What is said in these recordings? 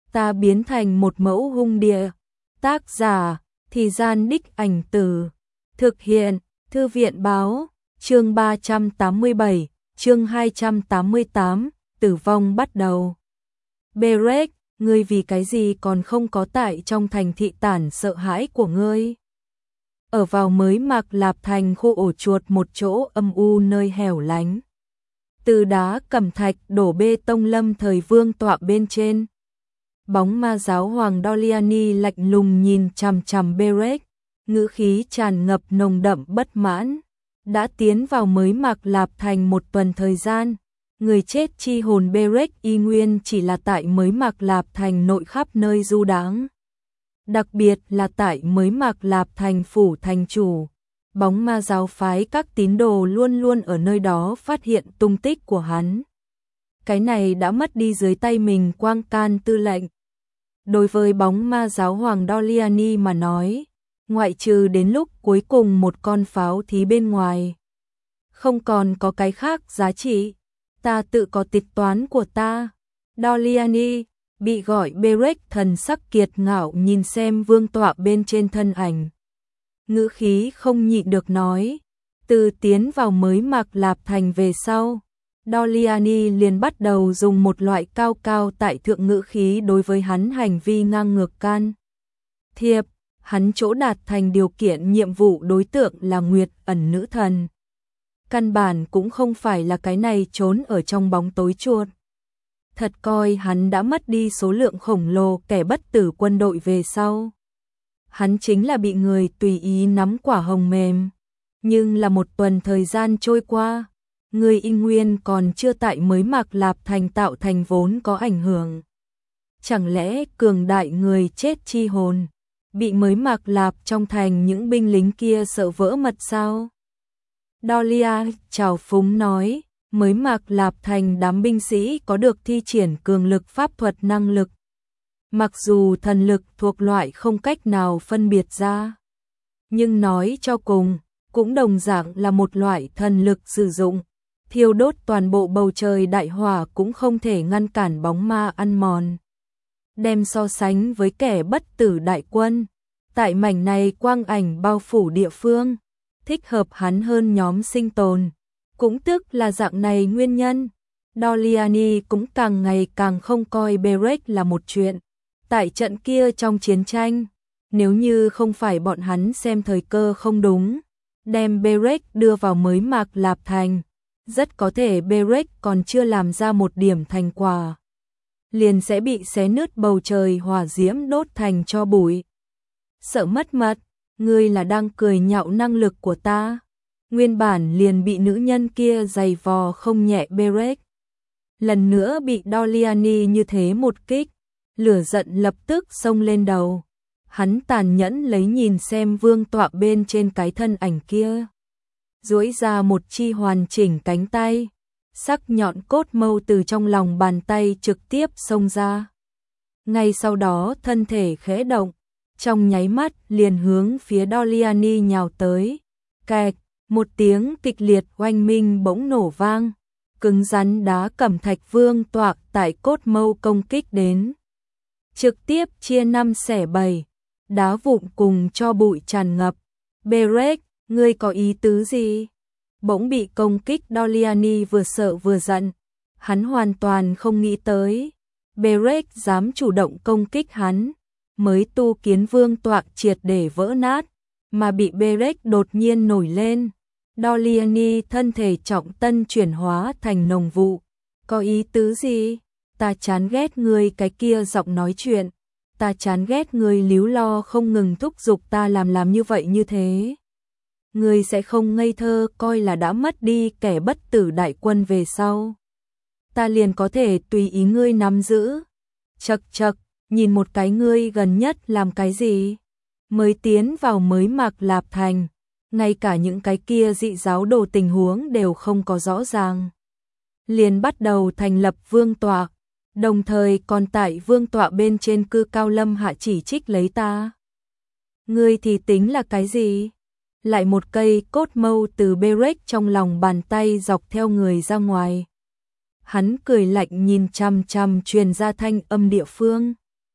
ta biến thành một mẫu hung địa. Tác giả, Thì Gian Đích Ảnh Từ. Thực hiện, Thư viện Báo. Chương 387, chương 288, tử vong bắt đầu. Berek, ngươi vì cái gì còn không có tại trong thành thị tản sợ hãi của ngươi? Ở vào mới Mạc Lạp thành khu ổ chuột một chỗ âm u nơi hẻo lánh. Từ đá cẩm thạch đổ bê tông lâm thời vương tọa bên trên. Bóng ma giáo hoàng Doliani lạnh lùng nhìn chằm chằm Berek, ngữ khí tràn ngập nồng đậm bất mãn. Đã tiến vào mới Mạc Lạp thành một tuần thời gian, người chết chi hồn Berek y nguyên chỉ là tại mới Mạc Lạp thành nội khắp nơi du đãng. Đặc biệt là tại mới Mạc Lạp thành phủ thành chủ, bóng ma giáo phái các tín đồ luôn luôn ở nơi đó phát hiện tung tích của hắn. Cái này đã mất đi dưới tay mình Quang Can tư lệnh. Đối với bóng ma giáo hoàng Doliani mà nói, ngoại trừ đến lúc cuối cùng một con pháo thí bên ngoài, không còn có cái khác giá trị. Ta tự có tính toán của ta. Doliani, bị gọi Berek thần sắc kiệt ngạo nhìn xem vương tọa bên trên thân ảnh. Ngữ khí không nhịn được nói, từ tiến vào mới Mạc Lạp thành về sau, Doliani liền bắt đầu dùng một loại cao cao tại thượng ngữ khí đối với hắn hành vi ngang ngược can thiệp. Hắn chỗ đạt thành điều kiện nhiệm vụ đối tượng là Nguyệt ẩn nữ thần. Căn bản cũng không phải là cái này trốn ở trong bóng tối chuột. Thật coi hắn đã mất đi số lượng khổng lồ kẻ bất tử quân đội về sau. Hắn chính là bị người tùy ý nắm quả hồng mềm. Nhưng là một tuần thời gian trôi qua, người y nguyên còn chưa tại mới Mạc Lạp thành tạo thành vốn có ảnh hưởng. Chẳng lẽ cường đại người chết chi hồn bị mới Mạc Lạp trong thành những binh lính kia sợ vỡ mật sao? Dolia trào phúng nói, mới Mạc Lạp thành đám binh sĩ có được thi triển cường lực pháp thuật năng lực. Mặc dù thần lực thuộc loại không cách nào phân biệt ra, nhưng nói cho cùng, cũng đồng dạng là một loại thần lực sử dụng. Thiêu đốt toàn bộ bầu trời đại hỏa cũng không thể ngăn cản bóng ma ăn mòn. Đem so sánh với kẻ bất tử đại quân, tại mảnh này quang ảnh bao phủ địa phương, thích hợp hắn hơn nhóm sinh tồn. Cũng tức là dạng này nguyên nhân, Doliani cũng càng ngày càng không coi Berek là một chuyện. Tại trận kia trong chiến tranh, nếu như không phải bọn hắn xem thời cơ không đúng, đem Berek đưa vào mới Mạc Lạp thành, rất có thể Berek còn chưa làm ra một điểm thành quả, liền sẽ bị xé nứt bầu trời hỏa diễm đốt thành tro bụi. Sợ mất mật, ngươi là đang cười nhạo năng lực của ta. Nguyên bản liền bị nữ nhân kia giày vò không nhẹ Berek, lần nữa bị Doliani như thế một kích, lửa giận lập tức xông lên đầu. Hắn tàn nhẫn lấy nhìn xem vương tọa bên trên cái thân ảnh kia, duỗi ra một chi hoàn chỉnh cánh tay, sắc nhọn cốt mâu từ trong lòng bàn tay trực tiếp xông ra. Ngay sau đó thân thể khẽ động, trong nháy mắt liền hướng phía Doliani nhào tới. Kẹt, một tiếng kịch liệt oanh minh bỗng nổ vang, cứng rắn đá cẩm thạch vương tọa tại cốt mâu công kích đến, trực tiếp chia 5 xẻ 7, đá vụn cùng cho bụi tràn ngập. Berek, ngươi có ý tứ gì? Bỗng bị công kích Doliani vừa sợ vừa giận, hắn hoàn toàn không nghĩ tới Berek dám chủ động công kích hắn, mới tu kiến vương tọa triệt để vỡ nát, mà bị Berek đột nhiên nổi lên. Doliani thân thể trọng tân chuyển hóa thành nồng vụ. Có ý tứ gì? Ta chán ghét ngươi cái kia giọng nói chuyện. Ta chán ghét ngươi líu lo không ngừng thúc giục ta làm như vậy như thế. Ngươi sẽ không ngây thơ coi là đã mất đi kẻ bất tử đại quân về sau, ta liền có thể tùy ý ngươi nắm giữ. Chậc chậc, nhìn một cái ngươi gần nhất làm cái gì? Mới tiến vào mới Mạc Lạp thành, ngay cả những cái kia dị giáo đồ tình huống đều không có rõ ràng, liền bắt đầu thành lập vương tọa, đồng thời còn tại vương tọa bên trên cư cao lâm hạ chỉ trích lấy ta. Ngươi thì tính là cái gì? Lại một cây cốt mâu từ Berek trong lòng bàn tay dọc theo người ra ngoài. Hắn cười lạnh nhìn chằm chằm truyền ra thanh âm địa phương.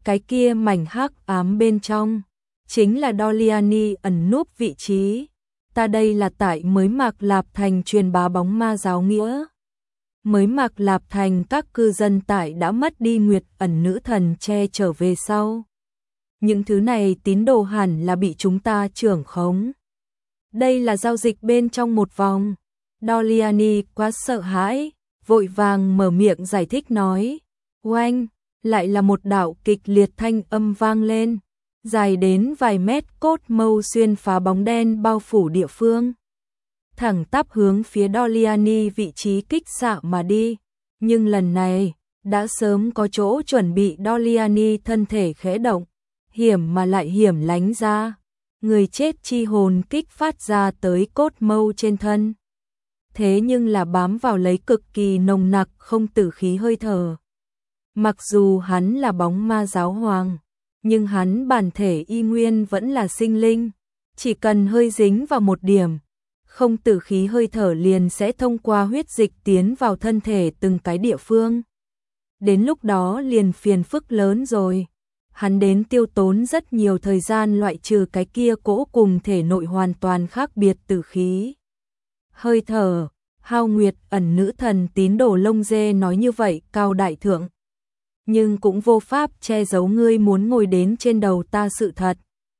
cái kia mảnh hắc ám bên trong, chính là Doliani ẩn núp vị trí. Ta đây là tại mới Mạc Lạp Thành truyền bá bóng ma giáo nghĩa. Mới Mạc Lạp Thành các cư dân tại đã mất đi Nguyệt ẩn nữ thần che trở về sau. Những thứ này tín đồ hẳn là bị chúng ta trưởng khống. Đây là giao dịch bên trong một vòng. Doliani quá sợ hãi, vội vàng mở miệng giải thích nói. Oanh, lại là một đạo kịch liệt thanh âm vang lên. Dài đến vài mét cốt mâu xuyên phá bóng đen bao phủ địa phương. Thẳng tắp hướng phía Doliani vị trí kích xạ mà đi. Nhưng lần này, đã sớm có chỗ chuẩn bị. Doliani thân thể khẽ động, hiểm mà lại hiểm lánh ra. Người chết chi hồn kích phát ra tới cốt mâu trên thân. Thế nhưng là bám vào lấy cực kỳ nồng nặc không tử khí hơi thở. Mặc dù hắn là bóng ma giáo hoàng, nhưng hắn bản thể y nguyên vẫn là sinh linh. Chỉ cần hơi dính vào một điểm, không tử khí hơi thở liền sẽ thông qua huyết dịch tiến vào thân thể từng cái địa phương. Đến lúc đó liền phiền phức lớn rồi. Hắn đến tiêu tốn rất nhiều thời gian loại trừ cái kia cỗ cùng thể nội hoàn toàn khác biệt tử khí hơi thở. Hao Nguyệt ẩn nữ thần tín đồ lông dê nói như vậy cao đại thượng, nhưng cũng vô pháp che giấu ngươi muốn ngồi đến trên đầu ta sự thật.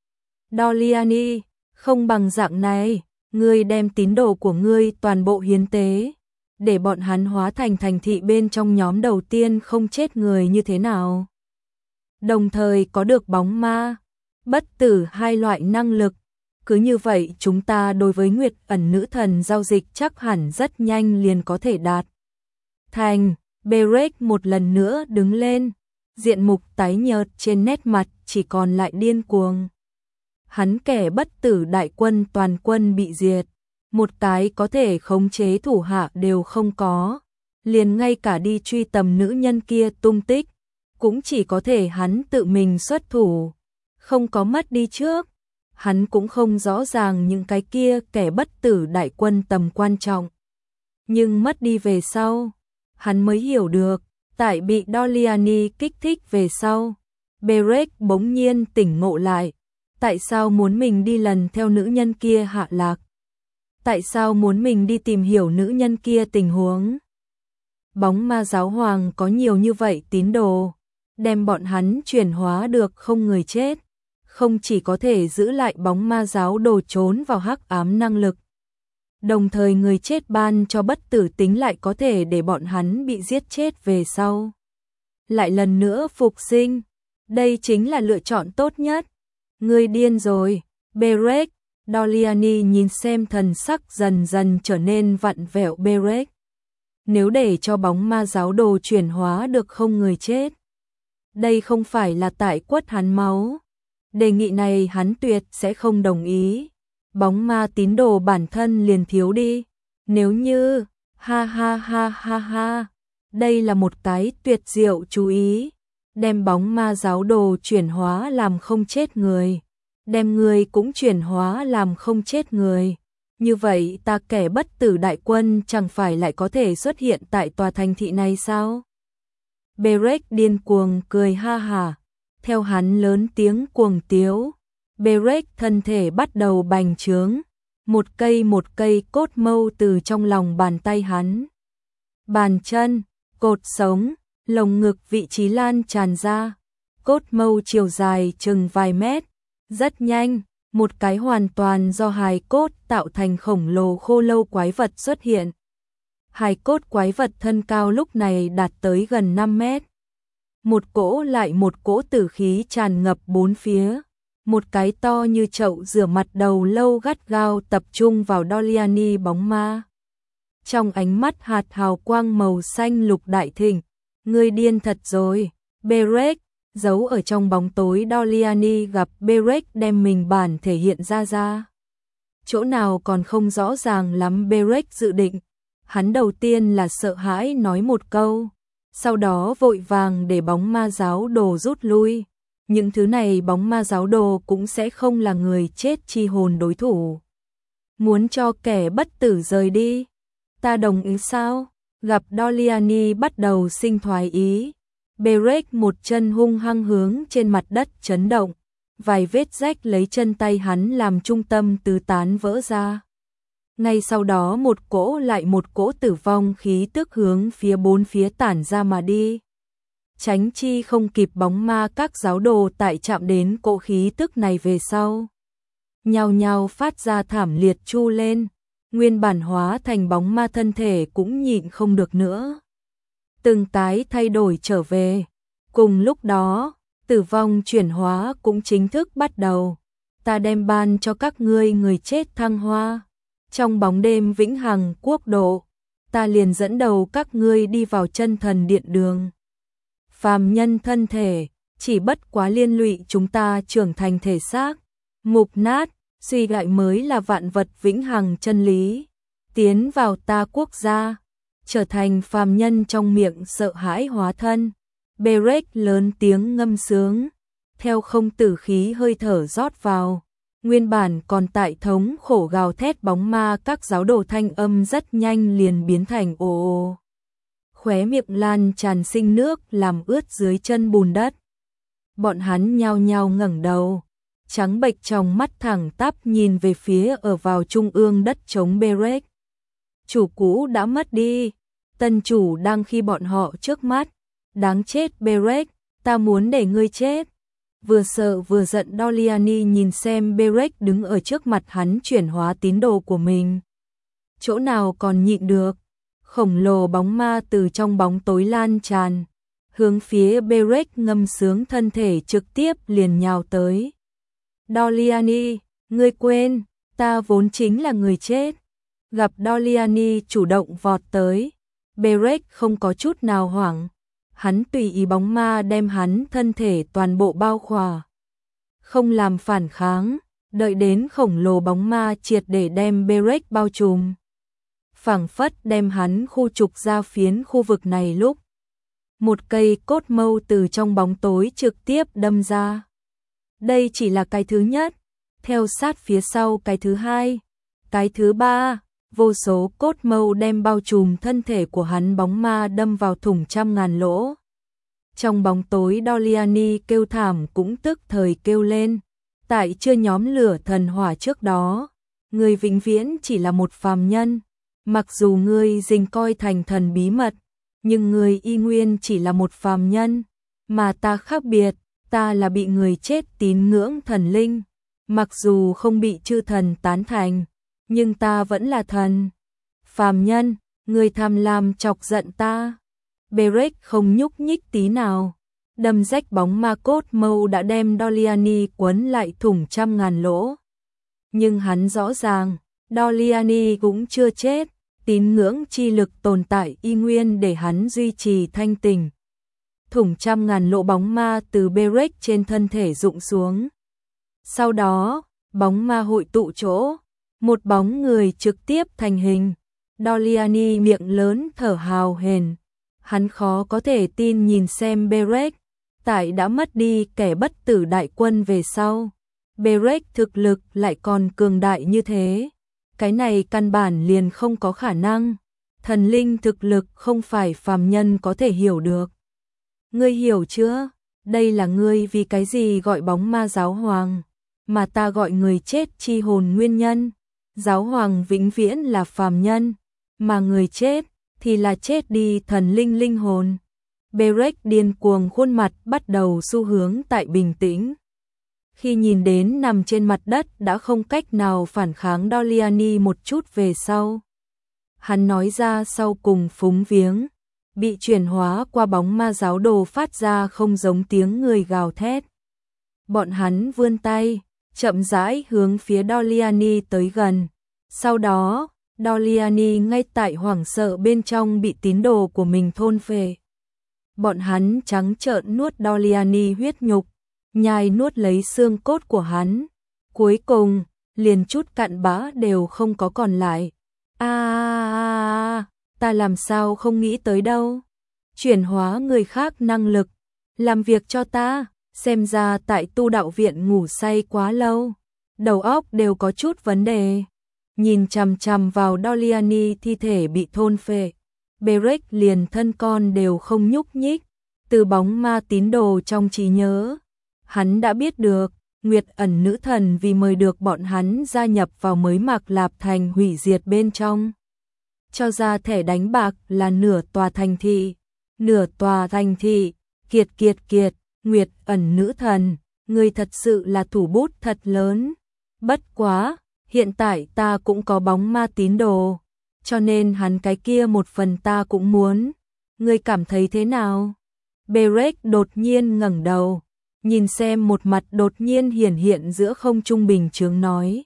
Doliani, không bằng dạng này, ngươi đem tín đồ của ngươi toàn bộ hiến tế, để bọn hắn hóa thành thành thị bên trong nhóm đầu tiên không chết người như thế nào. Đồng thời có được bóng ma, bất tử hai loại năng lực. Cứ như vậy chúng ta đối với Nguyệt ẩn nữ thần giao dịch chắc hẳn rất nhanh liền có thể đạt thành. Berek một lần nữa đứng lên, diện mục tái nhợt trên nét mặt chỉ còn lại điên cuồng. Hắn kẻ bất tử đại quân toàn quân bị diệt, một cái có thể khống chế thủ hạ đều không có, liền ngay cả đi truy tầm nữ nhân kia tung tích, cũng chỉ có thể hắn tự mình xuất thủ, không có mất đi trước. Hắn cũng không rõ ràng những cái kia kẻ bất tử đại quân tầm quan trọng. Nhưng mất đi về sau, hắn mới hiểu được, tại bị Doliani kích thích về sau, Berek bỗng nhiên tỉnh ngộ lại. Tại sao muốn mình đi lần theo nữ nhân kia hạ lạc? Tại sao muốn mình đi tìm hiểu nữ nhân kia tình huống? Bóng ma giáo hoàng có nhiều như vậy tín đồ, đem bọn hắn chuyển hóa được không người chết. Không chỉ có thể giữ lại bóng ma giáo đồ trốn vào hắc ám năng lực, đồng thời người chết ban cho bất tử tính lại có thể để bọn hắn bị giết chết về sau lại lần nữa phục sinh. Đây chính là lựa chọn tốt nhất. Ngươi điên rồi, Berek. Doliani nhìn xem thần sắc dần dần trở nên vặn vẹo Berek. Nếu để cho bóng ma giáo đồ chuyển hóa được không người chết, đây không phải là tại quất hắn máu. Đề nghị này hắn tuyệt sẽ không đồng ý. Bóng ma tín đồ bản thân liền thiếu đi. Nếu như, ha ha ha ha ha, đây là một cái tuyệt diệu chú ý. Đem bóng ma giáo đồ chuyển hóa làm không chết người. Đem người cũng chuyển hóa làm không chết người. Như vậy ta kẻ bất tử đại quân chẳng phải lại có thể xuất hiện tại tòa thành thị này sao? Berek điên cuồng cười ha hả. Theo hắn lớn tiếng cuồng tiếu, Berek thân thể bắt đầu bành trướng, một cây cốt mâu từ trong lòng bàn tay hắn. Bàn chân, cột sống, lồng ngực vị trí lan tràn ra, cốt mâu chiều dài chừng vài mét. Rất nhanh, một cái hoàn toàn do hài cốt tạo thành khổng lồ khô lâu quái vật xuất hiện. Hài cốt quái vật thân cao lúc này đạt tới gần 5 mét. Một cỗ lại một cỗ tử khí tràn ngập bốn phía. Một cái to như chậu rửa mặt đầu lâu gắt gao tập trung vào Doliani bóng ma. Trong ánh mắt hạt hào quang màu xanh lục đại thịnh. Ngươi điên thật rồi, Berek. Giấu ở trong bóng tối Doliani gặp Berek đem mình bản thể hiện ra. Chỗ nào còn không rõ ràng lắm Berek dự định. Hắn đầu tiên là sợ hãi nói một câu, sau đó vội vàng để bóng ma giáo đồ rút lui. Những thứ này bóng ma giáo đồ cũng sẽ không là người chết chi hồn đối thủ. Muốn cho kẻ bất tử rời đi, ta đồng ý sao? Gặp Doliani bắt đầu sinh thoái ý, Berek một chân hung hăng hướng trên mặt đất chấn động, vài vết rách lấy chân tay hắn làm trung tâm tứ tán vỡ ra. Ngay sau đó một cỗ lại một cỗ tử vong khí tức hướng phía bốn phía tản ra mà đi. Tránh chi không kịp bóng ma các giáo đồ tại chạm đến cỗ khí tức này về sau. Nhao nhao phát ra thảm liệt chu lên, nguyên bản hóa thành bóng ma thân thể cũng nhịn không được nữa. Từng cái thay đổi trở về. Cùng lúc đó, tử vong chuyển hóa cũng chính thức bắt đầu. Ta đem ban cho các ngươi người chết thăng hoa. Trong bóng đêm vĩnh hằng quốc độ, ta liền dẫn đầu các ngươi đi vào chân thần điện đường. Phàm nhân thân thể, chỉ bất quá liên lụy chúng ta trưởng thành thể xác, mục nát, suy lại mới là vạn vật vĩnh hằng chân lý. Tiến vào ta quốc gia, trở thành phàm nhân trong miệng sợ hãi hóa thân. Berek lớn tiếng ngâm sướng, theo không tử khí hơi thở rót vào. Nguyên bản còn tại thống khổ gào thét bóng ma các giáo đồ thanh âm rất nhanh liền biến thành ồ ồ. Khóe miệng lan tràn sinh nước làm ướt dưới chân bùn đất. Bọn hắn nhao nhao ngẩng đầu, trắng bệch trong mắt thẳng tắp nhìn về phía ở vào trung ương đất trống Berek. Chủ cũ đã mất đi, tân chủ đang khi bọn họ trước mắt. Đáng chết Berek, ta muốn để ngươi chết. Vừa sợ vừa giận Doliani nhìn xem Berek đứng ở trước mặt hắn chuyển hóa tín đồ của mình. Chỗ nào còn nhịn được, khổng lồ bóng ma từ trong bóng tối lan tràn, hướng phía Berek ngâm sướng thân thể trực tiếp liền nhào tới. Doliani, ngươi quên, ta vốn chính là người chết. Gặp Doliani chủ động vọt tới, Berek không có chút nào hoảng. Hắn tùy ý bóng ma đem hắn thân thể toàn bộ bao khỏa. Không làm phản kháng, đợi đến khổng lồ bóng ma triệt để đem Berek bao trùm. Phảng phất đem hắn khu trục ra phiến khu vực này lúc. Một cây cốt mâu từ trong bóng tối trực tiếp đâm ra. Đây chỉ là cái thứ nhất, theo sát phía sau cái thứ hai, cái thứ ba. Vô số cốt mâu đem bao trùm thân thể của hắn bóng ma đâm vào thủng trăm ngàn lỗ. Trong bóng tối Doliani kêu thảm cũng tức thời kêu lên. Tại chưa nhóm lửa thần hỏa trước đó, người vĩnh viễn chỉ là một phàm nhân. Mặc dù ngươi dình coi thành thần bí mật, nhưng người y nguyên chỉ là một phàm nhân. Mà ta khác biệt, ta là bị người chết tín ngưỡng thần linh. Mặc dù không bị chư thần tán thành, nhưng ta vẫn là thần. Phàm nhân, người tham lam chọc giận ta. Berek không nhúc nhích tí nào. Đâm rách bóng ma cốt mâu đã đem Doliani quấn lại thủng trăm ngàn lỗ. Nhưng hắn rõ ràng, Doliani cũng chưa chết. Tín ngưỡng chi lực tồn tại y nguyên để hắn duy trì thanh tỉnh. Thủng trăm ngàn lỗ bóng ma từ Berek trên thân thể rụng xuống. Sau đó, bóng ma hội tụ chỗ. Một bóng người trực tiếp thành hình. Doliani miệng lớn thở hào hển. Hắn khó có thể tin nhìn xem Berek. Tại đã mất đi kẻ bất tử đại quân về sau, Berek thực lực lại còn cường đại như thế. Cái này căn bản liền không có khả năng. Thần linh thực lực không phải phàm nhân có thể hiểu được. Ngươi hiểu chưa? Đây là ngươi vì cái gì gọi bóng ma giáo hoàng, mà ta gọi người chết chi hồn nguyên nhân. Giáo hoàng vĩnh viễn là phàm nhân, mà người chết thì là chết đi thần linh linh hồn. Berek điên cuồng khuôn mặt bắt đầu xu hướng tại bình tĩnh. Khi nhìn đến nằm trên mặt đất đã không cách nào phản kháng Doliani một chút về sau, hắn nói ra sau cùng phúng viếng, bị chuyển hóa qua bóng ma giáo đồ phát ra không giống tiếng người gào thét. Bọn hắn vươn tay, chậm rãi hướng phía Doliani tới gần. Sau đó, Doliani ngay tại hoảng sợ bên trong bị tín đồ của mình thôn phệ. Bọn hắn trắng trợn nuốt Doliani huyết nhục, nhai nuốt lấy xương cốt của hắn. Cuối cùng, liền chút cặn bã đều không có còn lại. Ta làm sao không nghĩ tới đâu. Chuyển hóa người khác năng lực, làm việc cho ta, xem ra tại tu đạo viện ngủ say quá lâu. Đầu óc đều có chút vấn đề. Nhìn chằm chằm vào Doliani thi thể bị thôn phệ, Berek liền thân con đều không nhúc nhích. Từ bóng ma tín đồ trong trí nhớ, hắn đã biết được, Nguyệt ẩn nữ thần vì mời được bọn hắn gia nhập vào mới Mạc Lạp Thành hủy diệt bên trong. Cho ra thẻ đánh bạc là nửa tòa thành thị. Nửa tòa thành thị, kiệt, Nguyệt ẩn nữ thần, ngươi thật sự là thủ bút thật lớn. Bất quá, hiện tại ta cũng có bóng ma tín đồ, cho nên hắn cái kia một phần ta cũng muốn. Ngươi cảm thấy thế nào? Berek đột nhiên ngẩng đầu, nhìn xem một mặt đột nhiên hiển hiện giữa không trung bình chướng nói.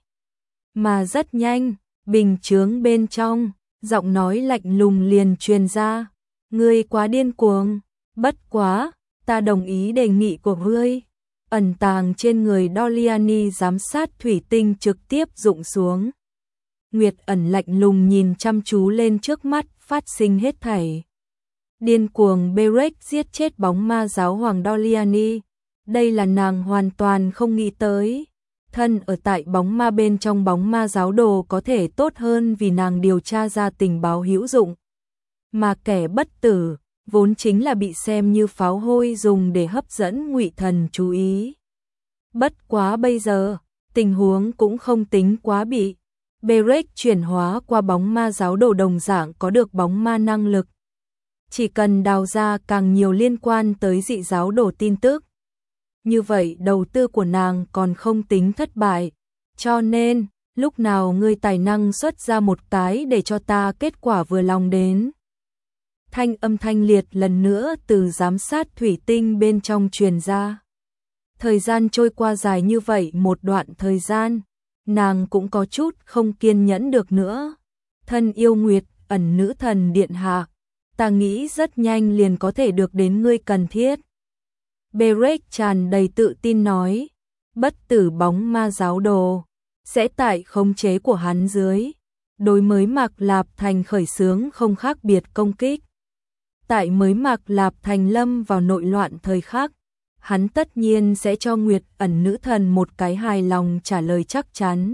Mà rất nhanh, bình chướng bên trong, giọng nói lạnh lùng liền truyền ra. Ngươi quá điên cuồng, bất quá, ta đồng ý đề nghị của ngươi. Ẩn tàng trên người Doliani giám sát thủy tinh trực tiếp rụng xuống. Nguyệt ẩn lạnh lùng nhìn chăm chú lên trước mắt phát sinh hết thảy. Điên cuồng Berek giết chết bóng ma giáo hoàng Doliani. Đây là nàng hoàn toàn không nghĩ tới. Thân ở tại bóng ma bên trong bóng ma giáo đồ có thể tốt hơn vì nàng điều tra ra tình báo hữu dụng. Mà kẻ bất tử, vốn chính là bị xem như pháo hôi dùng để hấp dẫn Ngụy Thần chú ý. Bất quá bây giờ, tình huống cũng không tính quá bị. Berek chuyển hóa qua bóng ma giáo đồ đồng dạng có được bóng ma năng lực. Chỉ cần đào ra càng nhiều liên quan tới dị giáo đồ tin tức. Như vậy đầu tư của nàng còn không tính thất bại. Cho nên, lúc nào ngươi tài năng xuất ra một cái để cho ta kết quả vừa lòng đến. Thanh âm thanh liệt lần nữa từ giám sát thủy tinh bên trong truyền ra. Thời gian trôi qua dài như vậy một đoạn thời gian, nàng cũng có chút không kiên nhẫn được nữa. Thân yêu Nguyệt ẩn nữ thần điện hạ, ta nghĩ rất nhanh liền có thể được đến ngươi cần thiết. Berek tràn đầy tự tin nói, bất tử bóng ma giáo đồ, sẽ tại khống chế của hắn dưới. Đối mới Mạc Lạp Thành khởi xướng không khác biệt công kích. Tại mới Mạc Lạp Thành lâm vào nội loạn thời khắc, hắn tất nhiên sẽ cho Nguyệt ẩn nữ thần một cái hài lòng trả lời chắc chắn.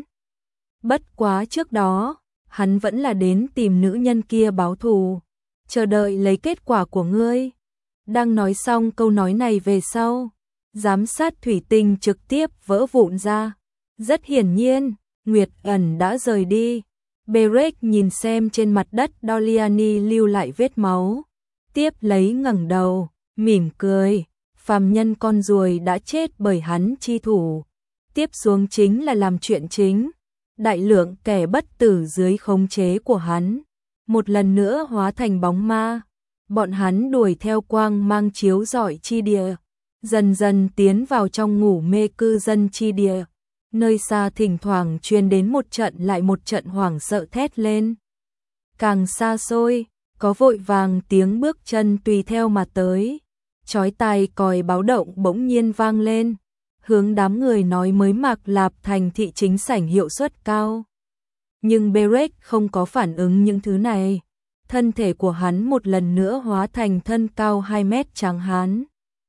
Bất quá trước đó, hắn vẫn là đến tìm nữ nhân kia báo thù, chờ đợi lấy kết quả của ngươi. Đang nói xong câu nói này về sau, giám sát thủy tinh trực tiếp vỡ vụn ra. Rất hiển nhiên, Nguyệt ẩn đã rời đi. Berek nhìn xem trên mặt đất Doliani lưu lại vết máu. Tiếp lấy ngẩng đầu, mỉm cười, phàm nhân con ruồi đã chết bởi hắn chi thủ. Tiếp xuống chính là làm chuyện chính. Đại lượng kẻ bất tử dưới khống chế của hắn, một lần nữa hóa thành bóng ma. Bọn hắn đuổi theo quang mang chiếu rọi chi địa, dần dần tiến vào trong ngủ mê cư dân chi địa. Nơi xa thỉnh thoảng truyền đến một trận lại một trận hoảng sợ thét lên. Càng xa xôi, có vội vàng tiếng bước chân tùy theo mà tới. Chói tai còi báo động bỗng nhiên vang lên, hướng đám người nói mới Mạc Lạp Thành thị chính sảnh hiệu suất cao. Nhưng Berek không có phản ứng những thứ này. Thân thể của hắn một lần nữa hóa thành thân cao 2 mét trắng hán.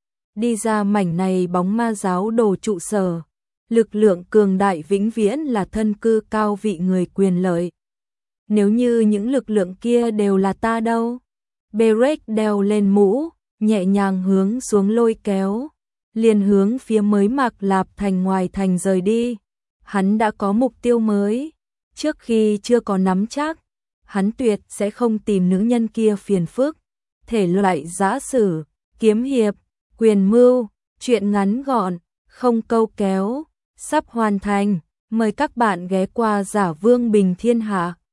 Đi ra mảnh này bóng ma giáo đồ trụ sở. Lực lượng cường đại vĩnh viễn là thân cư cao vị người quyền lợi. Nếu như những lực lượng kia đều là ta đâu? Berek đeo lên mũ, nhẹ nhàng hướng xuống lôi kéo, liền hướng phía mới Mạc Lạp Thành ngoài thành rời đi. Hắn đã có mục tiêu mới, trước khi chưa có nắm chắc, hắn tuyệt sẽ không tìm nữ nhân kia phiền phức. Thể loại giã sử, kiếm hiệp, quyền mưu, truyện ngắn gọn, không câu kéo, sắp hoàn thành. Mời các bạn ghé qua Giả Vương Bình Thiên Hạ.